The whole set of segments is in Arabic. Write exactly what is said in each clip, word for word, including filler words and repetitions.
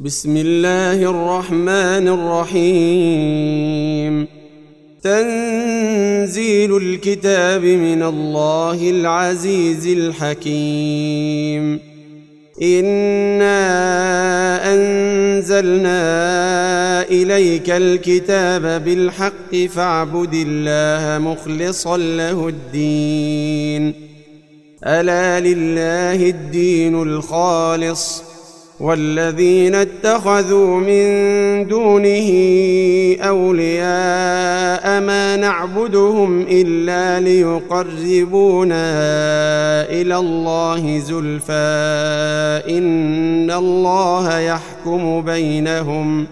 بسم الله الرحمن الرحيم. تنزيل الكتاب من الله العزيز الحكيم. إنا أنزلنا إليك الكتاب بالحق فاعبد الله مخلصا له الدين. ألا لله الدين الخالص، والذين اتخذوا من دونه أولياء ما نعبدهم إلا ليقربونا إلى الله زلفى إن الله يحكم بينهم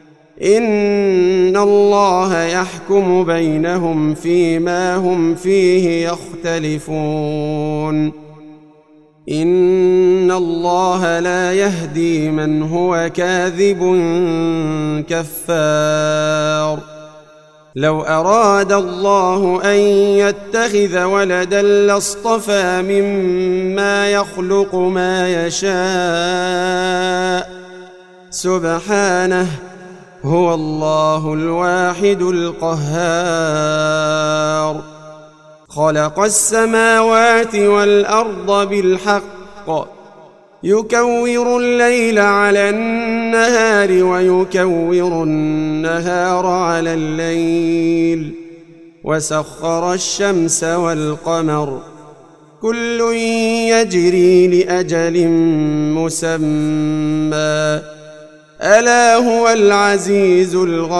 إن الله يحكم بينهم فيما هم فيه يختلفون. إن الله لا يهدي من هو كاذب كفار. لو أراد الله أن يتخذ ولدا لاصطفى مما يخلق ما يشاء، سبحانه، هو الله الواحد القهار. خلق السماوات والأرض بالحق، يكور الليل على النهار ويكور النهار على الليل، وسخر الشمس والقمر، كل يجري لأجل مسمى، ألا هو العزيز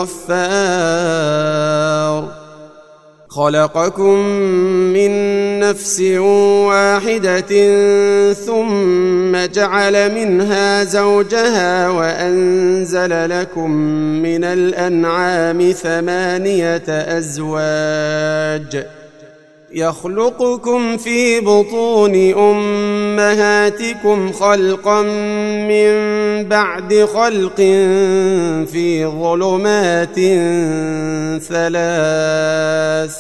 الغفار. خلقكم من نفس واحدة ثم جعل منها زوجها وأنزل لكم من الأنعام ثمانية أزواج، يخلقكم في بطون أمهاتكم خلقا من بعد خلق في ظلمات ثلاث،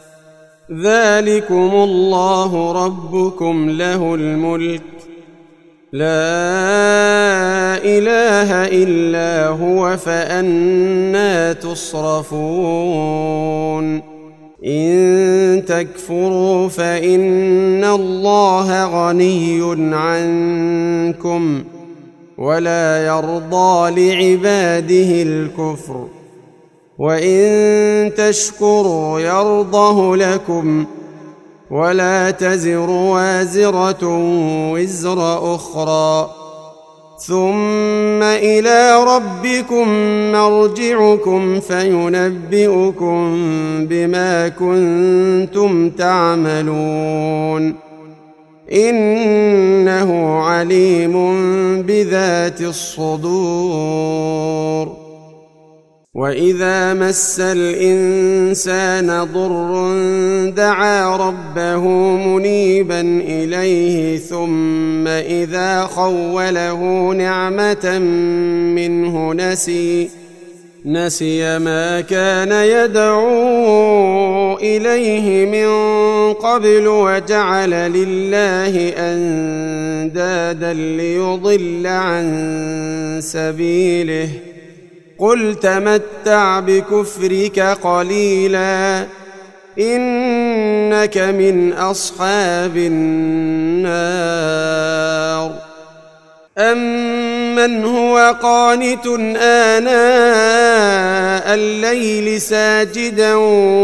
ذلكم الله ربكم له الملك، لا إله إلا هو، فأنى تصرفون. إن تكفروا فإن الله غني عنكم ولا يرضى لعباده الكفر، وإن تشكروا يرضه لكم، ولا تزر وازرة وزر أخرى، ثم إلى ربكم مرجعكم فينبئكم بما كنتم تعملون، إنه عليم بذات الصدور. وإذا مس الإنسان ضر دعا ربه منيبا إليه، ثم إذا خوله نعمة منه نسي نسي ما كان يدعو إليه من قبل، وجعل لله أندادا ليضل عن سبيله. قل تمتع بكفرك قليلا إنك من أصحاب النار. أمن هو قانت آناء الليل ساجدا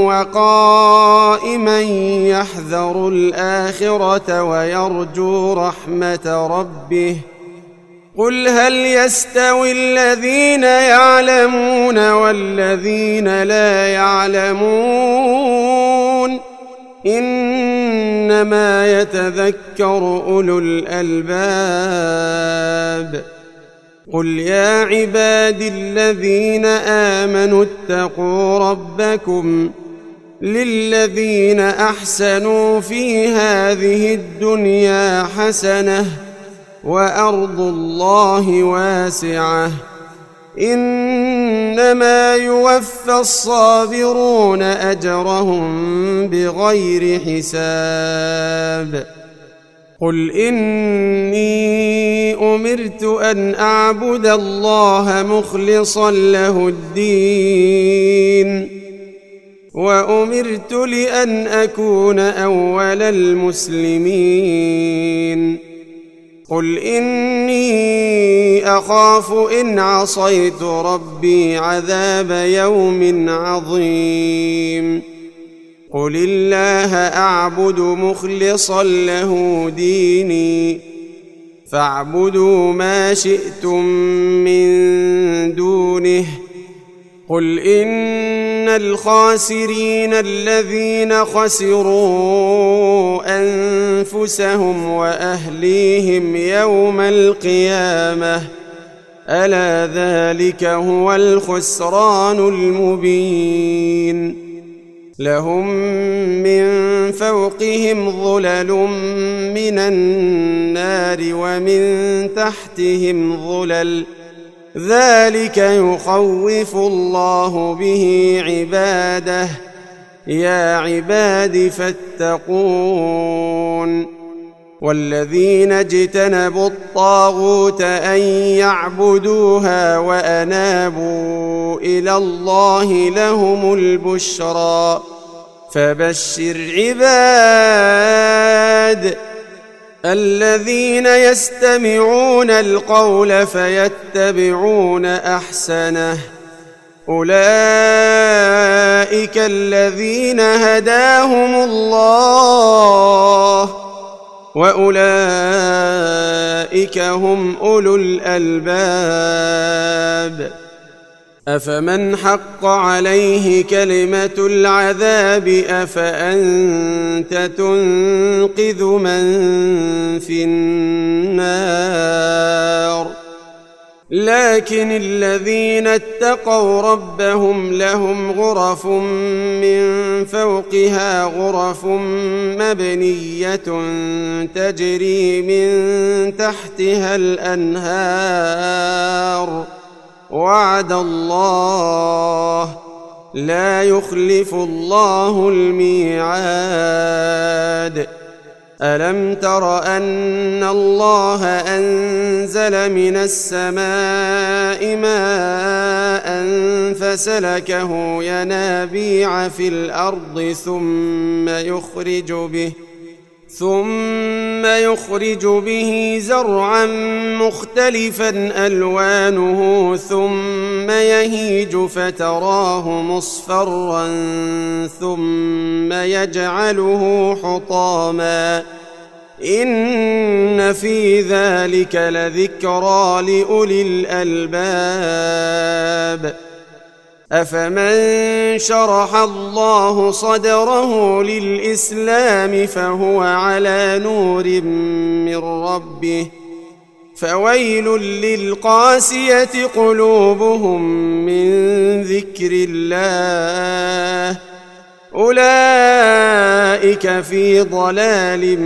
وقائما يحذر الآخرة ويرجو رحمة ربه، قل هل يستوي الذين يعلمون والذين لا يعلمون؟ إنما يتذكر أولو الألباب. قل يا عبادي الذين آمنوا اتقوا ربكم، للذين أحسنوا في هذه الدنيا حسنة، وأرض الله واسعة، إنما يوفى الصابرون أجرهم بغير حساب. قل إني أمرت أن أعبد الله مخلصا له الدين وأمرت لأن أكون أول المسلمين قل إني أخاف إن عصيت ربي عذاب يوم عظيم قل الله أعبد مخلصا له ديني فاعبدوا ما شئتم من دونه قل إن الخاسرين الذين خسروا أنفسهم وأهليهم يوم القيامة ألا ذلك هو الخسران المبين لهم من فوقهم ظلل من النار ومن تحتهم ظلل ذلك يخوف الله به عباده يا عباد فاتقون والذين اجتنبوا الطاغوت أن يعبدوها وأنابوا إلى الله لهم البشرى فبشر عباد الذين يستمعون القول فيتبعون أحسنه أولئك الذين هداهم الله وأولئك هم أولو الألباب أفمن حق عليه كلمة العذاب أفأنت تنقذ من في النار لكن الذين اتقوا ربهم لهم غرف من فوقها غرف مبنية تجري من تحتها الأنهار وعد الله لا يخلف الله الميعاد ألم تر أن الله أنزل من السماء ماء فسلكه ينابيع في الأرض ثم يخرج به ثم يخرج به زرعا مختلفا ألوانه ثم يهيج فتراه مصفرا ثم يجعله حطاما إن في ذلك لذكرى لأولي الألباب أفمن شرح الله صدره للإسلام فهو على نور من ربه فويل للقاسية قلوبهم من ذكر الله أولئك في ضلال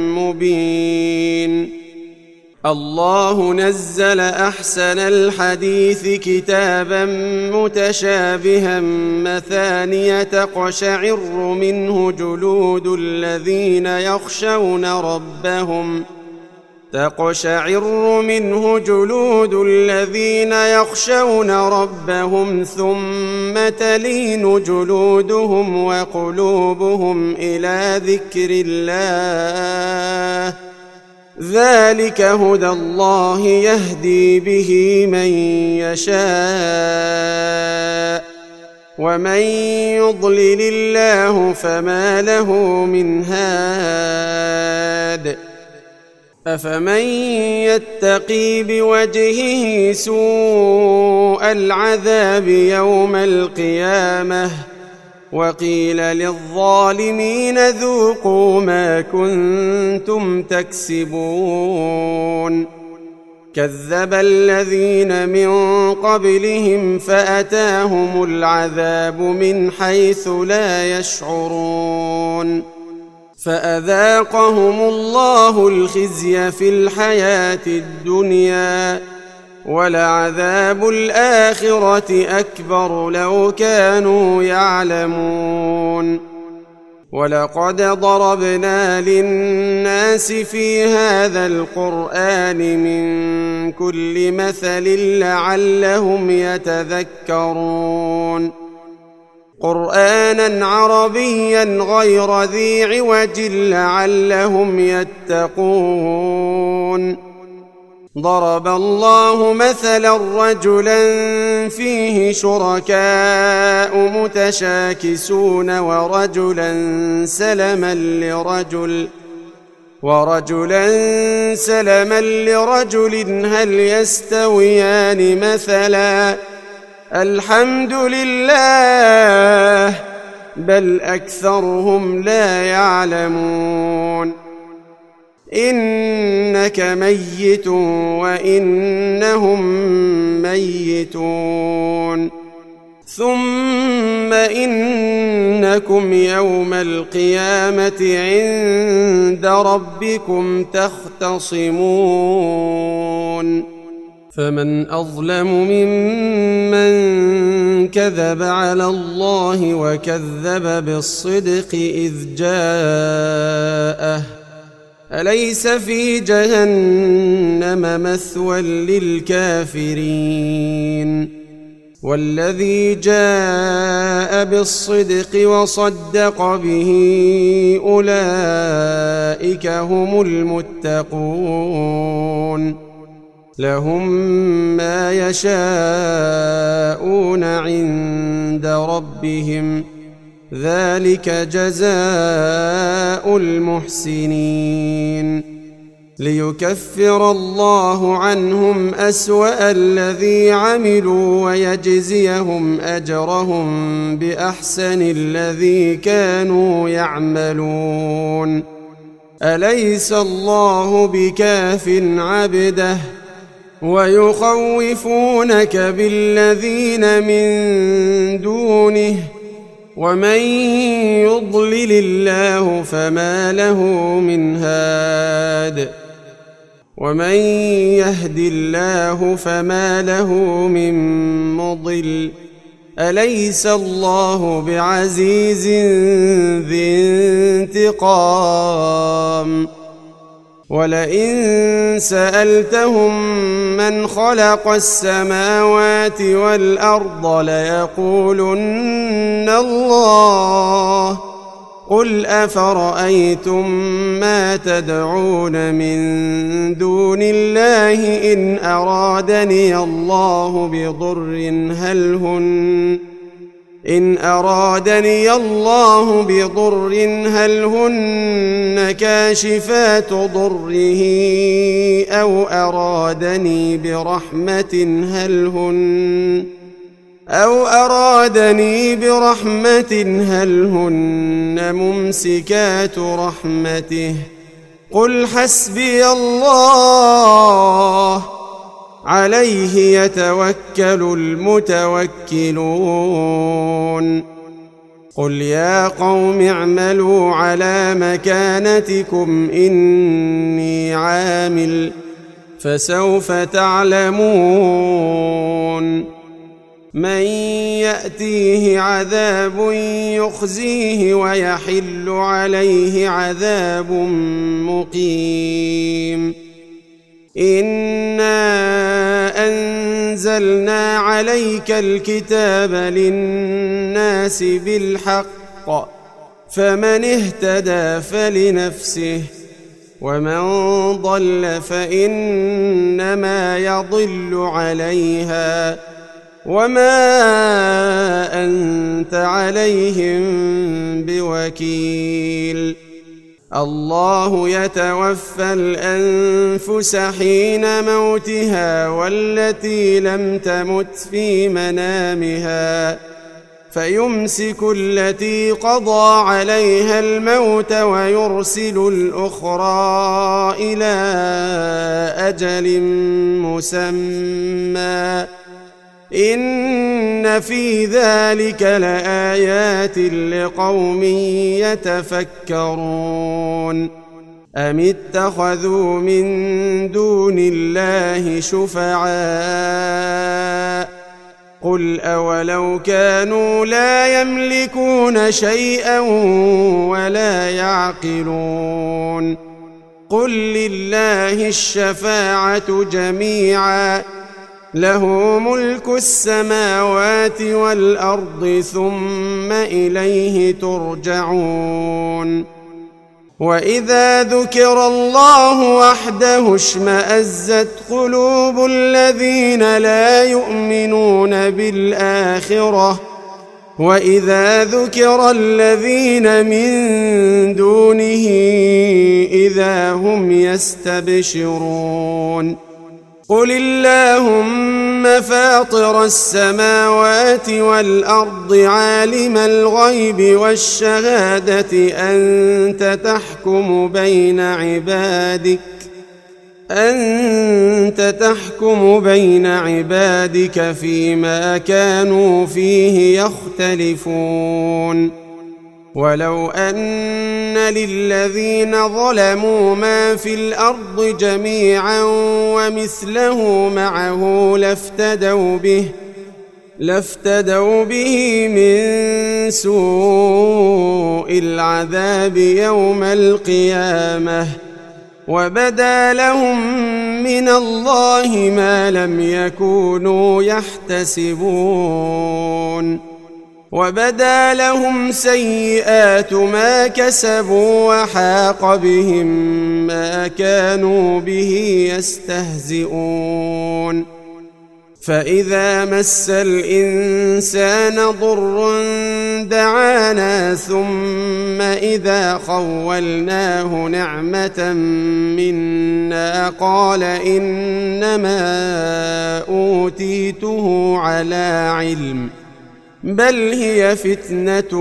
مبين الله نزل أحسن الحديث كتابا متشابها مثانية تقشعر منه جلود الذين يخشون ربهم تقشعر منه جلود الذين يخشون ربهم ثم تلين جلودهم وقلوبهم إلى ذكر الله ذلك هدى الله يهدي به من يشاء ومن يضلل الله فما له من هاد أفمن يتقي بوجهه سوء العذاب يوم القيامة وقيل للظالمين ذوقوا ما كنتم تكسبون كذب الذين من قبلهم فأتاهم العذاب من حيث لا يشعرون فأذاقهم الله الخزي في الحياة الدنيا ولعذاب الآخرة أكبر لو كانوا يعلمون ولقد ضربنا للناس في هذا القرآن من كل مثل لعلهم يتذكرون قرآنا عربيا غير ذي عوج لعلهم يتقون ضرب الله مثلا رجلا فيه شركاء متشاكسون ورجلا سلما لرجل ورجلا سلما لرجل هل يستويان مثلا الحمد لله بل أكثرهم لا يعلمون إنك ميت وإنهم ميتون ثم إنكم يوم القيامة عند ربكم تختصمون فمن أظلم ممن كذب على الله وكذب بالصدق إذ جاءه أليس في جهنم مثوى للكافرين والذي جاء بالصدق وصدق به أولئك هم المتقون لهم ما يشاءون عند ربهم ذلك جزاء المحسنين ليكفر الله عنهم أسوأ الذي عملوا ويجزيهم أجرهم بأحسن الذي كانوا يعملون أليس الله بكاف عبده ويخوفونك بالذين من دونه ومن يضلل الله فما له من هاد ومن يهد الله فما له من مضل أليس الله بعزيز ذي انتقام ولئن سألتهم من خلق السماوات والأرض ليقولن الله قل أفرأيتم ما تدعون من دون الله إن أرادني الله بضر هل هن إن أرادني الله بضر هل هن كاشفات ضره أو أرادني برحمة هل هن أو أرادني برحمة هل هن ممسكات رحمته قل حسبي الله عليه يتوكل المتوكلون قل يا قوم اعملوا على مكانتكم إني عامل فسوف تعلمون من يأتيه عذاب يخزيه ويحل عليه عذاب مقيم إنا أنزلنا عليك الكتاب للناس بالحق فمن اهتدى فلنفسه ومن ضل فإنما يضل عليها وما أنت عليهم بوكيل الله يتوفى الأنفس حين موتها والتي لم تمت في منامها فيمسك التي قضى عليها الموت ويرسل الأخرى إلى أجل مسمى إن في ذلك لآيات لقوم يتفكرون أم اتخذوا من دون الله شفعاء قل أولو كانوا لا يملكون شيئا ولا يعقلون قل لله الشفاعة جميعا له ملك السماوات والأرض ثم إليه ترجعون وإذا ذكر الله وحده اشمأزت قلوب الذين لا يؤمنون بالآخرة وإذا ذكر الذين من دونه إذا هم يستبشرون قل اللهم فاطر السماوات والأرض عالم الغيب والشهادة أنت تحكم بين عبادك أنت تحكم بين عبادك فيما كانوا فيه يختلفون ولو أن للذين ظلموا ما في الأرض جميعا ومثله معه لافتدوا به لافتدوا به من سوء العذاب يوم القيامة وبدا لهم من الله ما لم يكونوا يحتسبون وبدا لهم سيئات ما كسبوا وحاق بهم ما كانوا به يستهزئون فإذا مس الإنسان ضر دعانا ثم إذا خولناه نعمة منا قال إنما أوتيته على علم بل هي فتنة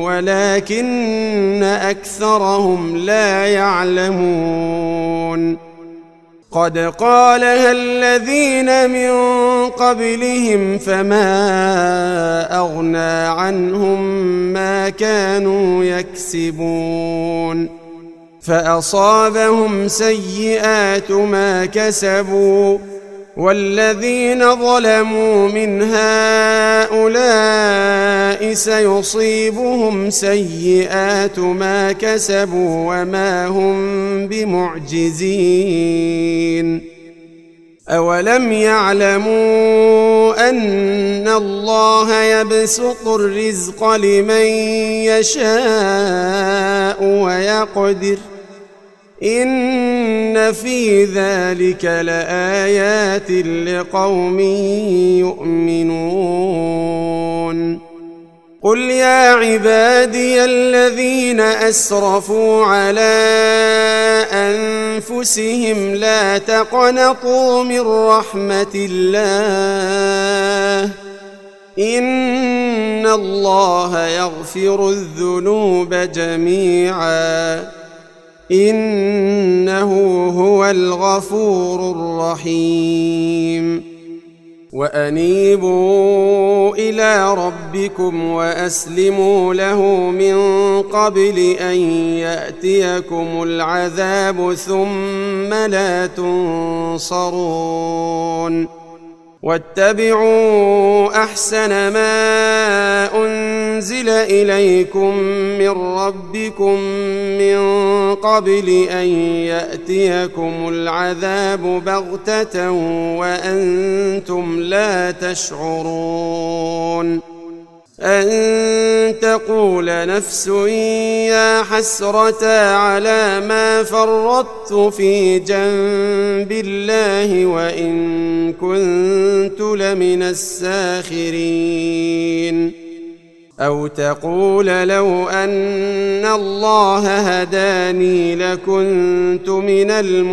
ولكن أكثرهم لا يعلمون قد قالها الذين من قبلهم فما أغنى عنهم ما كانوا يكسبون فأصابهم سيئات ما كسبوا والذين ظلموا من هؤلاء سيصيبهم سيئات ما كسبوا وما هم بمعجزين أولم يعلموا أن الله يبسط الرزق لمن يشاء ويقدر إن في ذلك لآيات لقوم يؤمنون قل يا عبادي الذين أسرفوا على أنفسهم لا تقنطوا من رحمة الله إن الله يغفر الذنوب جميعا إنه هو الغفور الرحيم وأنيبوا إلى ربكم وأسلموا له من قبل أن يأتيكم العذاب ثم لا تنصرون واتبعوا أحسن ما أنزل إليكم من ربكم من قبل أن يأتيكم العذاب بغتة وأنتم لا تشعرون أن تقول نفس يا حسرة على ما فرطت في جنب الله وإن كنت لمن الساخرين أو تقول لو أن الله هداني لكنت من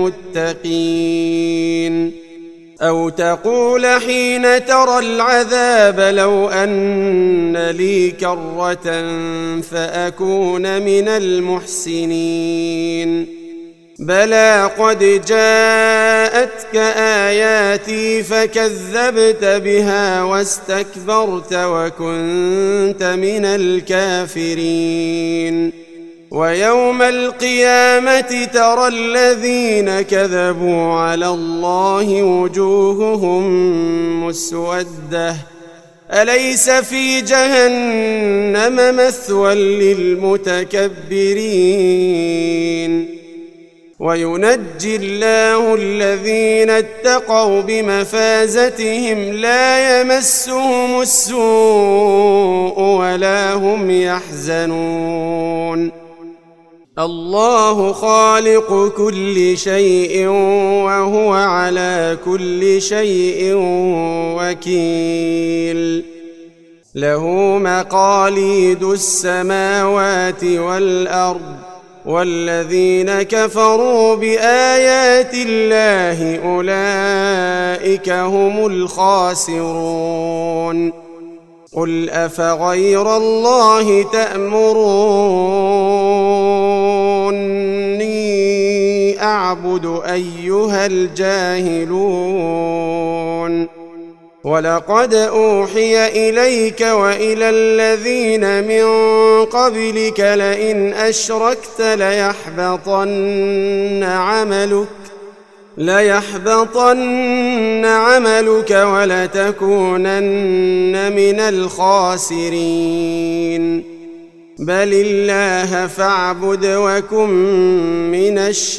المتقين أو تقول حين ترى العذاب لو أن لي كرة فأكون من المحسنين بلى قد جاءتك آياتي فكذبت بها واستكبرت وكنت من الكافرين ويوم القيامة ترى الذين كذبوا على الله وجوههم مسودة أليس في جهنم مثوى للمتكبرين وينجي الله الذين اتقوا بمفازتهم لا يمسهم السوء ولا هم يحزنون الله خالق كل شيء وهو على كل شيء وكيل له مقاليد السماوات والأرض والذين كفروا بآيات الله أولئك هم الخاسرون قل أفغير الله تأمروني أعبد أيها الجاهلون ولقد أوحي إليك وإلى الذين من قبلك لئن أشركت ليحبطن عملك ليحبطن عملك ولتكونن من الخاسرين بل الله فاعبد وكن من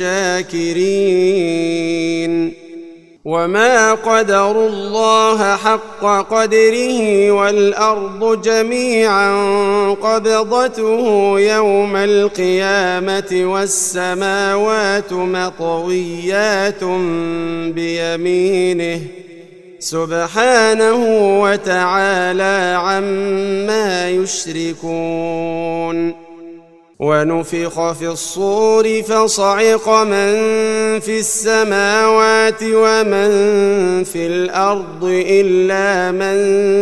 الشاكرين وما قدروا الله حق قدره والأرض جميعا قبضته يوم القيامة والسماوات مطويات بيمينه سبحانه وتعالى عما يشركون ونفخ في الصور فصعق من في السماوات ومن في الأرض إلا من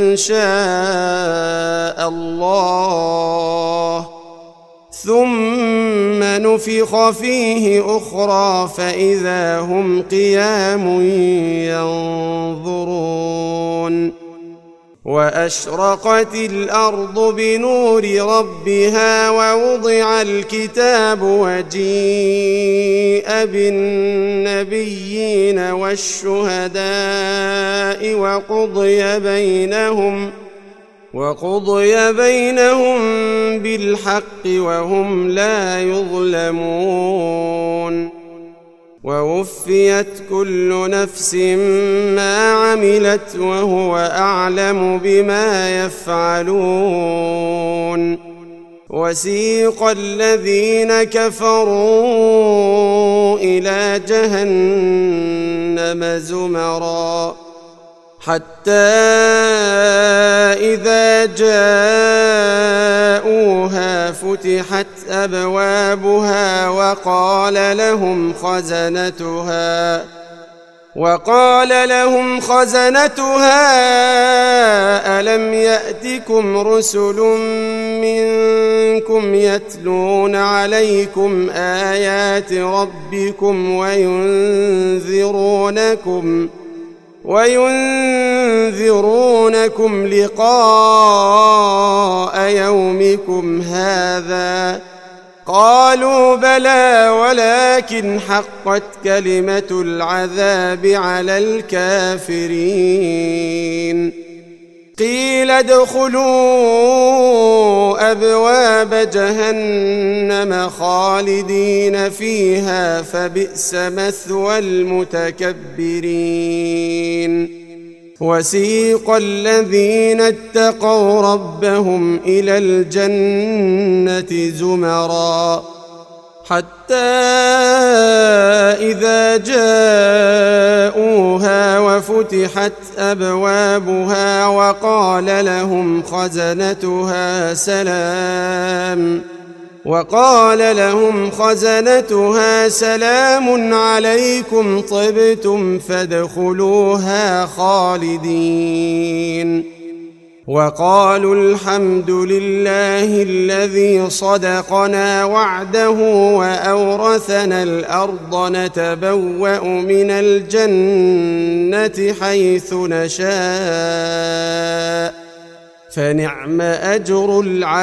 شاء الله ثم نفخ فيه أخرى فإذا هم قيام ينظرون وأشرقت الأرض بنور ربها ووضع الكتاب وجيء بالنبيين والشهداء وقضي بينهم وقضي بينهم بالحق وهم لا يظلمون ووفيت كل نفس ما عملت وهو أعلم بما يفعلون وسيق الذين كفروا إلى جهنم زمرا حتى إذا جاءوها فتحت أبوابها وقال لهم خزنتها وقال لهم خزنتها ألم يأتكم رسل منكم يتلون عليكم آيات ربكم وينذرونكم وينذرونكم لقاء يومكم هذا قالوا بلى ولكن حقت كلمة العذاب على الكافرين قيل ادخلوا أبواب جهنم خالدين فيها فبئس مثوى المتكبرين وسيق الذين اتقوا ربهم إلى الجنة زمرا حتى إذا جاءوها وفتحت أبوابها وقال لهم خزنتها سلام وقال لهم خزنتها سلام عليكم طبتم فادخلوها خالدين وقالوا الحمد لله الذي صدقنا وعده وأورثنا الأرض نتبوأ من الجنة حيث نشاء فنعم أجر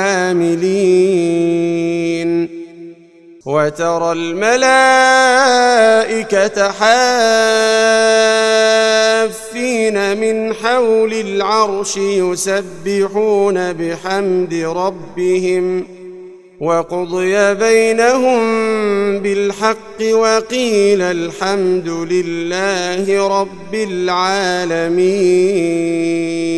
العاملين وترى الملائكة حافين الملائكين من حول العرش يسبحون بحمد ربهم وقضي بينهم بالحق وقيل الحمد لله رب العالمين.